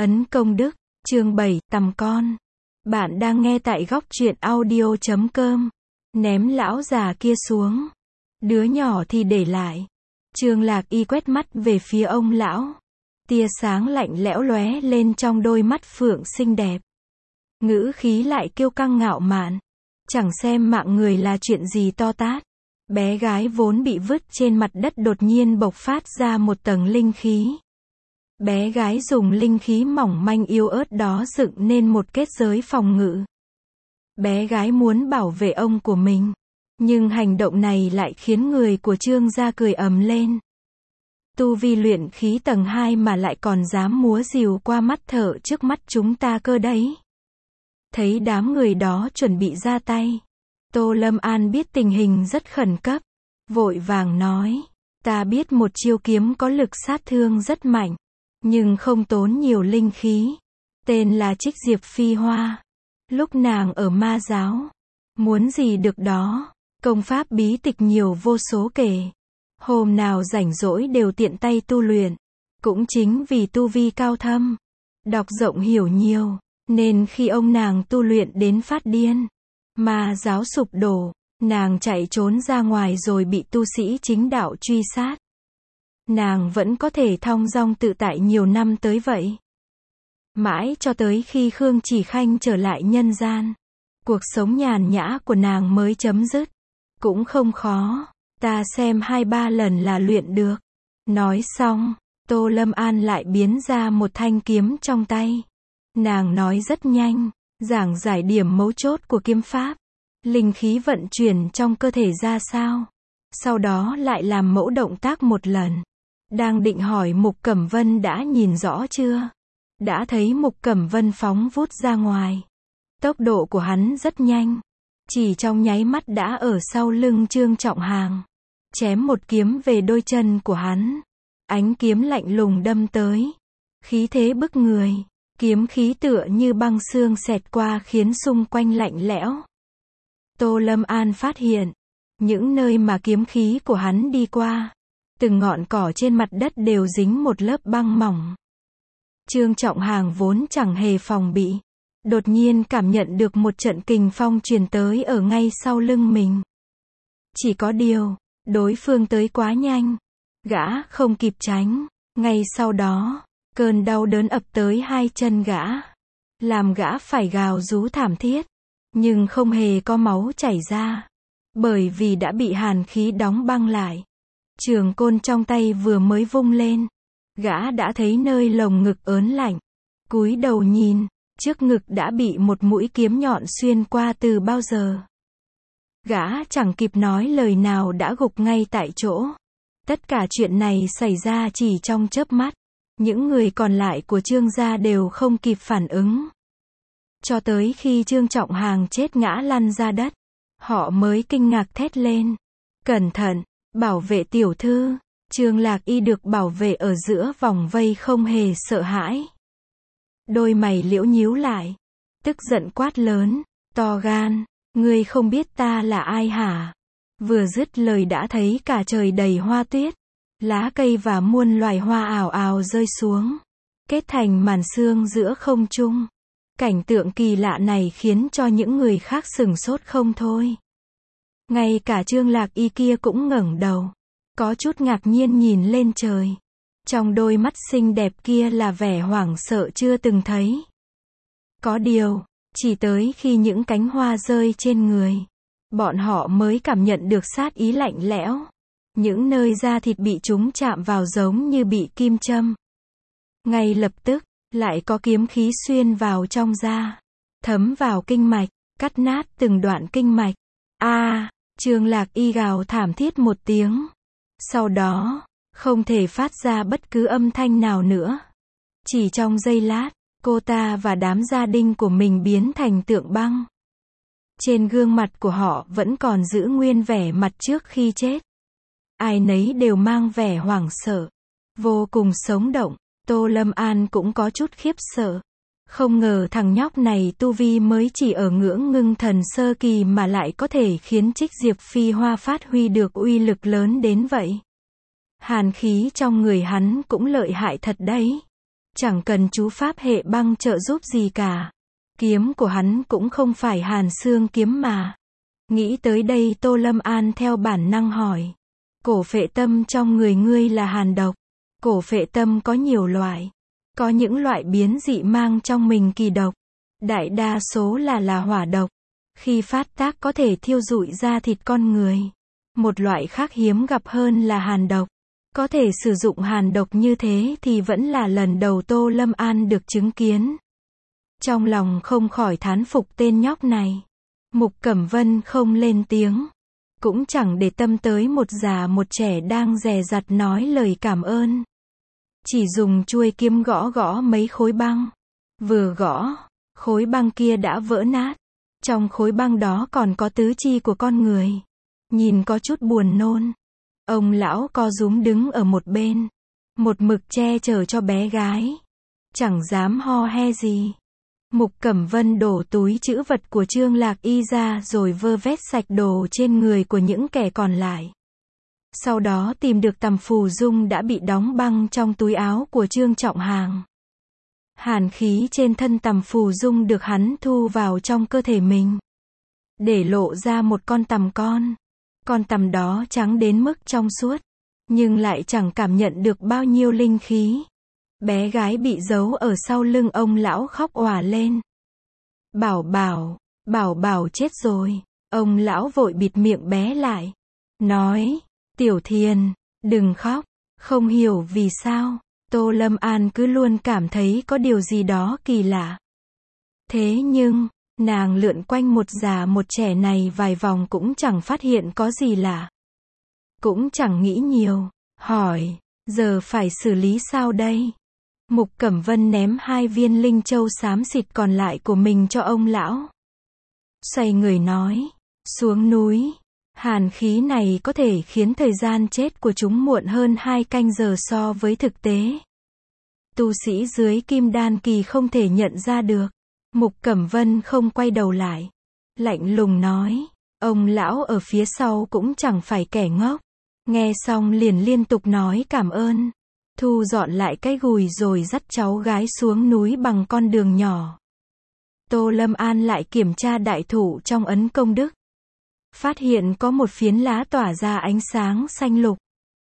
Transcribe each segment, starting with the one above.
Ấn công đức, chương 7, tằm con. Bạn đang nghe tại góc truyện audio.com. Ném lão già kia xuống. Đứa nhỏ thì để lại. Trương Lạc Y quét mắt về phía ông lão. Tia sáng lạnh lẽo lóe lên trong đôi mắt phượng xinh đẹp. Ngữ khí lại kiêu căng ngạo mạn. Chẳng xem mạng người là chuyện gì to tát. Bé gái vốn bị vứt trên mặt đất đột nhiên bộc phát ra một tầng linh khí. Bé gái dùng linh khí mỏng manh yếu ớt đó dựng nên một kết giới phòng ngự. Bé gái muốn bảo vệ ông của mình. Nhưng hành động này lại khiến người của Trương gia cười ầm lên. Tu vi luyện khí tầng 2 mà lại còn dám múa rìu qua mắt thợ trước mắt chúng ta cơ đấy. Thấy đám người đó chuẩn bị ra tay. Tô Lâm An biết tình hình rất khẩn cấp. Vội vàng nói. Ta biết một chiêu kiếm có lực sát thương rất mạnh. Nhưng không tốn nhiều linh khí. Tên là Trích Diệp Phi Hoa. Lúc nàng ở ma giáo. Muốn gì được đó. Công pháp bí tịch nhiều vô số kể. Hôm nào rảnh rỗi đều tiện tay tu luyện. Cũng chính vì tu vi cao thâm. Đọc rộng hiểu nhiều. Nên khi ông nàng tu luyện đến phát điên. Ma giáo sụp đổ. Nàng chạy trốn ra ngoài rồi bị tu sĩ chính đạo truy sát. Nàng vẫn có thể thong dong tự tại nhiều năm tới vậy. Mãi cho tới khi Khương Chỉ Khanh trở lại nhân gian. Cuộc sống nhàn nhã của nàng mới chấm dứt. Cũng không khó. Ta xem 2-3 lần là luyện được. Nói xong, Tô Lâm An lại biến ra một thanh kiếm trong tay. Nàng nói rất nhanh, giảng giải điểm mấu chốt của kiếm pháp. Linh khí vận chuyển trong cơ thể ra sao. Sau đó lại làm mẫu động tác một lần. Đang định hỏi Mục Cẩm Vân đã nhìn rõ chưa? Đã thấy Mục Cẩm Vân phóng vút ra ngoài. Tốc độ của hắn rất nhanh. Chỉ trong nháy mắt đã ở sau lưng Trương Trọng Hàng. Chém một kiếm về đôi chân của hắn. Ánh kiếm lạnh lùng đâm tới. Khí thế bức người. Kiếm khí tựa như băng xương xẹt qua khiến xung quanh lạnh lẽo. Tô Lâm An phát hiện. Những nơi mà kiếm khí của hắn đi qua. Từng ngọn cỏ trên mặt đất đều dính một lớp băng mỏng. Trương Trọng Hàng vốn chẳng hề phòng bị. Đột nhiên cảm nhận được một trận kình phong truyền tới ở ngay sau lưng mình. Chỉ có điều, đối phương tới quá nhanh. Gã không kịp tránh. Ngay sau đó, cơn đau đớn ập tới hai chân gã. Làm gã phải gào rú thảm thiết. Nhưng không hề có máu chảy ra. Bởi vì đã bị hàn khí đóng băng lại. Trường côn trong tay vừa mới vung lên. Gã đã thấy nơi lồng ngực ớn lạnh. Cúi đầu nhìn, trước ngực đã bị một mũi kiếm nhọn xuyên qua từ bao giờ. Gã chẳng kịp nói lời nào đã gục ngay tại chỗ. Tất cả chuyện này xảy ra chỉ trong chớp mắt. Những người còn lại của Trương gia đều không kịp phản ứng. Cho tới khi Trương Trọng Hàng chết ngã lăn ra đất. Họ mới kinh ngạc thét lên. Cẩn thận, bảo vệ tiểu thư. Trương Lạc Y được bảo vệ ở giữa vòng vây không hề sợ hãi. Đôi mày liễu nhíu lại. Tức giận quát lớn. To gan, ngươi không biết ta là ai hả? Vừa dứt lời đã thấy cả trời đầy hoa tuyết. Lá cây và muôn loài hoa ào ào rơi xuống. Kết thành màn sương giữa không trung. Cảnh tượng kỳ lạ này khiến cho những người khác sửng sốt không thôi. Ngay cả Trương Lạc Y kia cũng ngẩng đầu. Có chút ngạc nhiên nhìn lên trời. Trong đôi mắt xinh đẹp kia là vẻ hoảng sợ chưa từng thấy. Có điều, chỉ tới khi những cánh hoa rơi trên người. Bọn họ mới cảm nhận được sát ý lạnh lẽo. Những nơi da thịt bị chúng chạm vào giống như bị kim châm. Ngay lập tức, lại có kiếm khí xuyên vào trong da. Thấm vào kinh mạch, cắt nát từng đoạn kinh mạch. Trương Lạc Y gào thảm thiết một tiếng. Sau đó, không thể phát ra bất cứ âm thanh nào nữa. Chỉ trong giây lát, cô ta và đám gia đình của mình biến thành tượng băng. Trên gương mặt của họ vẫn còn giữ nguyên vẻ mặt trước khi chết. Ai nấy đều mang vẻ hoảng sợ. Vô cùng sống động. Tô Lâm An cũng có chút khiếp sợ. Không ngờ thằng nhóc này tu vi mới chỉ ở ngưỡng ngưng thần sơ kỳ mà lại có thể khiến Trích Diệp Phi Hoa phát huy được uy lực lớn đến vậy. Hàn khí trong người hắn cũng lợi hại thật đấy. Chẳng cần chú pháp hệ băng trợ giúp gì cả. Kiếm của hắn cũng không phải Hàn Xương kiếm mà. Nghĩ tới đây Tô Lâm An theo bản năng hỏi. Cổ phệ tâm trong người ngươi là hàn độc. Cổ phệ tâm có nhiều loại. Có những loại biến dị mang trong mình kỳ độc. Đại đa số là hỏa độc. Khi phát tác có thể thiêu rụi da thịt con người. Một loại khác hiếm gặp hơn là hàn độc. Có thể sử dụng hàn độc như thế thì vẫn là lần đầu Tô Lâm An được chứng kiến. Trong lòng không khỏi thán phục tên nhóc này. Mục Cẩm Vân không lên tiếng. Cũng chẳng để tâm tới một già một trẻ đang dè dặt nói lời cảm ơn. Chỉ dùng chuôi kiếm gõ mấy khối băng. Vừa gõ, khối băng kia đã vỡ nát. Trong khối băng đó còn có tứ chi của con người. Nhìn có chút buồn nôn. Ông lão co rúm đứng ở một bên. Một mực che chở cho bé gái. Chẳng dám ho he gì. Mục Cẩm Vân đổ túi trữ vật của Trương Lạc Y ra rồi vơ vét sạch đồ trên người của những kẻ còn lại. Sau đó tìm được tầm phù dung đã bị đóng băng trong túi áo của Trương Trọng Hàng. Hàn khí trên thân tầm phù dung được hắn thu vào trong cơ thể mình. Để lộ ra một con tằm con. Con tằm đó trắng đến mức trong suốt. Nhưng lại chẳng cảm nhận được bao nhiêu linh khí. Bé gái bị giấu ở sau lưng ông lão khóc òa lên. Bảo bảo chết rồi. Ông lão vội bịt miệng bé lại. Nói, Tiểu Thiền, đừng khóc. Không hiểu vì sao, Tô Lâm An cứ luôn cảm thấy có điều gì đó kỳ lạ. Thế nhưng, nàng lượn quanh một già một trẻ này vài vòng cũng chẳng phát hiện có gì lạ. Cũng chẳng nghĩ nhiều, hỏi, giờ phải xử lý sao đây? Mục Cẩm Vân ném 2 viên linh châu xám xịt còn lại của mình cho ông lão. Xoay người nói, xuống núi. Hàn khí này có thể khiến thời gian chết của chúng muộn hơn 2 canh giờ so với thực tế. Tu sĩ dưới kim đan kỳ không thể nhận ra được. Mục Cẩm Vân không quay đầu lại. Lạnh lùng nói, ông lão ở phía sau cũng chẳng phải kẻ ngốc. Nghe xong liền liên tục nói cảm ơn. Thu dọn lại cái gùi rồi dắt cháu gái xuống núi bằng con đường nhỏ. Tô Lâm An lại kiểm tra đại thụ trong ấn công đức. Phát hiện có một phiến lá tỏa ra ánh sáng xanh lục.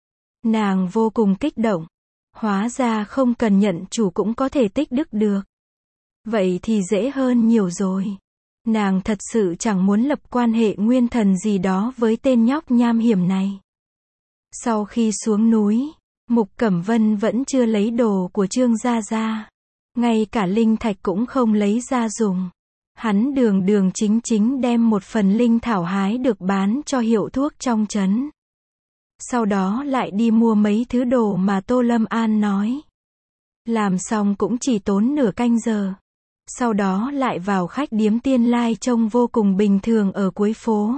Nàng vô cùng kích động. Hóa ra không cần nhận chủ cũng có thể tích đức được. Vậy thì dễ hơn nhiều rồi. Nàng thật sự chẳng muốn lập quan hệ nguyên thần gì đó với tên nhóc nham hiểm này. Sau khi xuống núi, Mục Cẩm Vân vẫn chưa lấy đồ của Trương gia ra. Ngay cả linh thạch cũng không lấy ra dùng. Hắn đường chính đem một phần linh thảo hái được bán cho hiệu thuốc trong trấn. Sau đó lại đi mua mấy thứ đồ mà Tô Lâm An nói. Làm xong cũng chỉ tốn nửa canh giờ. Sau đó lại vào khách điếm Tiên Lai trông vô cùng bình thường ở cuối phố.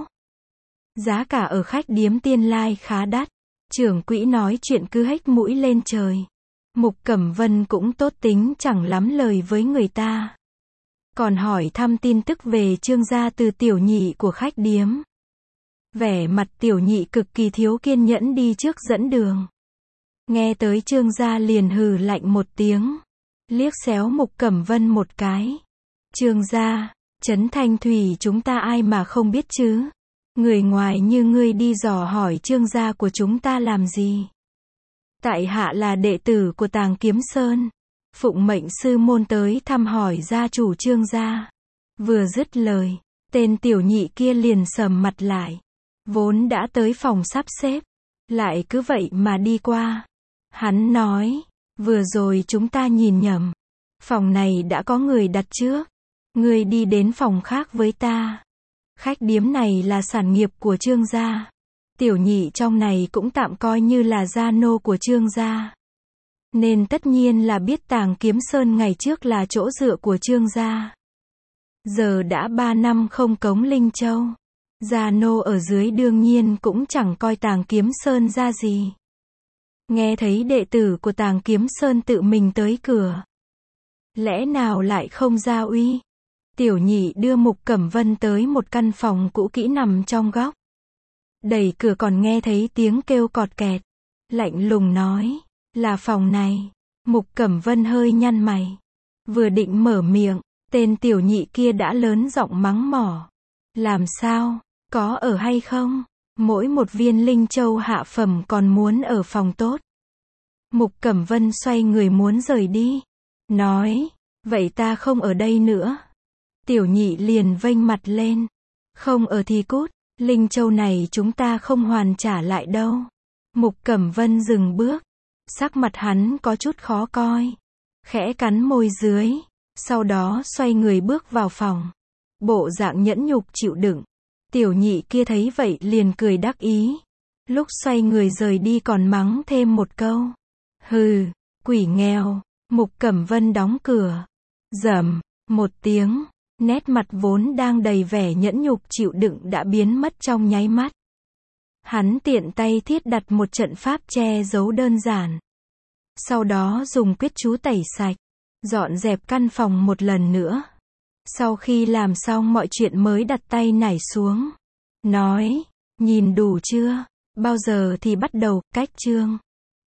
Giá cả ở khách điếm Tiên Lai khá đắt. Trưởng quỹ nói chuyện cứ hếch mũi lên trời. Mục Cẩm Vân cũng tốt tính chẳng lắm lời với người ta. Còn hỏi thăm tin tức về Trương gia từ tiểu nhị của khách điếm. Vẻ mặt tiểu nhị cực kỳ thiếu kiên nhẫn đi trước dẫn đường. Nghe tới Trương gia liền hừ lạnh một tiếng. Liếc xéo Mục Cẩm Vân một cái. Trương gia, trấn Thanh Thủy chúng ta ai mà không biết chứ. Người ngoài như ngươi đi dò hỏi Trương gia của chúng ta làm gì? Tại hạ là đệ tử của Tàng Kiếm Sơn. Phụng mệnh sư môn tới thăm hỏi gia chủ Trương gia. Vừa dứt lời, tên tiểu nhị kia liền sầm mặt lại. Vốn đã tới phòng sắp xếp, lại cứ vậy mà đi qua. Hắn nói, vừa rồi chúng ta nhìn nhầm. Phòng này đã có người đặt trước. Ngươi đi đến phòng khác với ta. Khách điếm này là sản nghiệp của Trương gia. Tiểu nhị trong này cũng tạm coi như là gia nô của Trương gia. Nên tất nhiên là biết Tàng Kiếm Sơn ngày trước là chỗ dựa của Trương gia. Giờ đã 3 năm không cống Linh Châu. Gia nô ở dưới đương nhiên cũng chẳng coi Tàng Kiếm Sơn ra gì. Nghe thấy đệ tử của Tàng Kiếm Sơn tự mình tới cửa. Lẽ nào lại không ra uy? Tiểu nhị đưa Mục Cẩm Vân tới một căn phòng cũ kỹ nằm trong góc. Đẩy cửa còn nghe thấy tiếng kêu cọt kẹt. Lạnh lùng nói, là phòng này. Mục Cẩm Vân hơi nhăn mày. Vừa định mở miệng, tên tiểu nhị kia đã lớn giọng mắng mỏ. Làm sao? Có ở hay không? Mỗi một viên linh châu hạ phẩm còn muốn ở phòng tốt. Mục Cẩm Vân xoay người muốn rời đi. Nói, vậy ta không ở đây nữa. Tiểu nhị liền vênh mặt lên. Không ở thì cút, linh châu này chúng ta không hoàn trả lại đâu. Mục Cẩm Vân dừng bước. Sắc mặt hắn có chút khó coi. Khẽ cắn môi dưới. Sau đó xoay người bước vào phòng. Bộ dạng nhẫn nhục chịu đựng. Tiểu nhị kia thấy vậy liền cười đắc ý. Lúc xoay người rời đi còn mắng thêm một câu. Hừ, quỷ nghèo. Mục Cẩm Vân đóng cửa. Rầm, một tiếng. Nét mặt vốn đang đầy vẻ nhẫn nhục chịu đựng đã biến mất trong nháy mắt. Hắn tiện tay thiết đặt một trận pháp che giấu đơn giản. Sau đó dùng quyết chú tẩy sạch. Dọn dẹp căn phòng một lần nữa. Sau khi làm xong mọi chuyện mới đặt tay nải xuống. Nói, nhìn đủ chưa? Bao giờ thì bắt đầu, cách chương.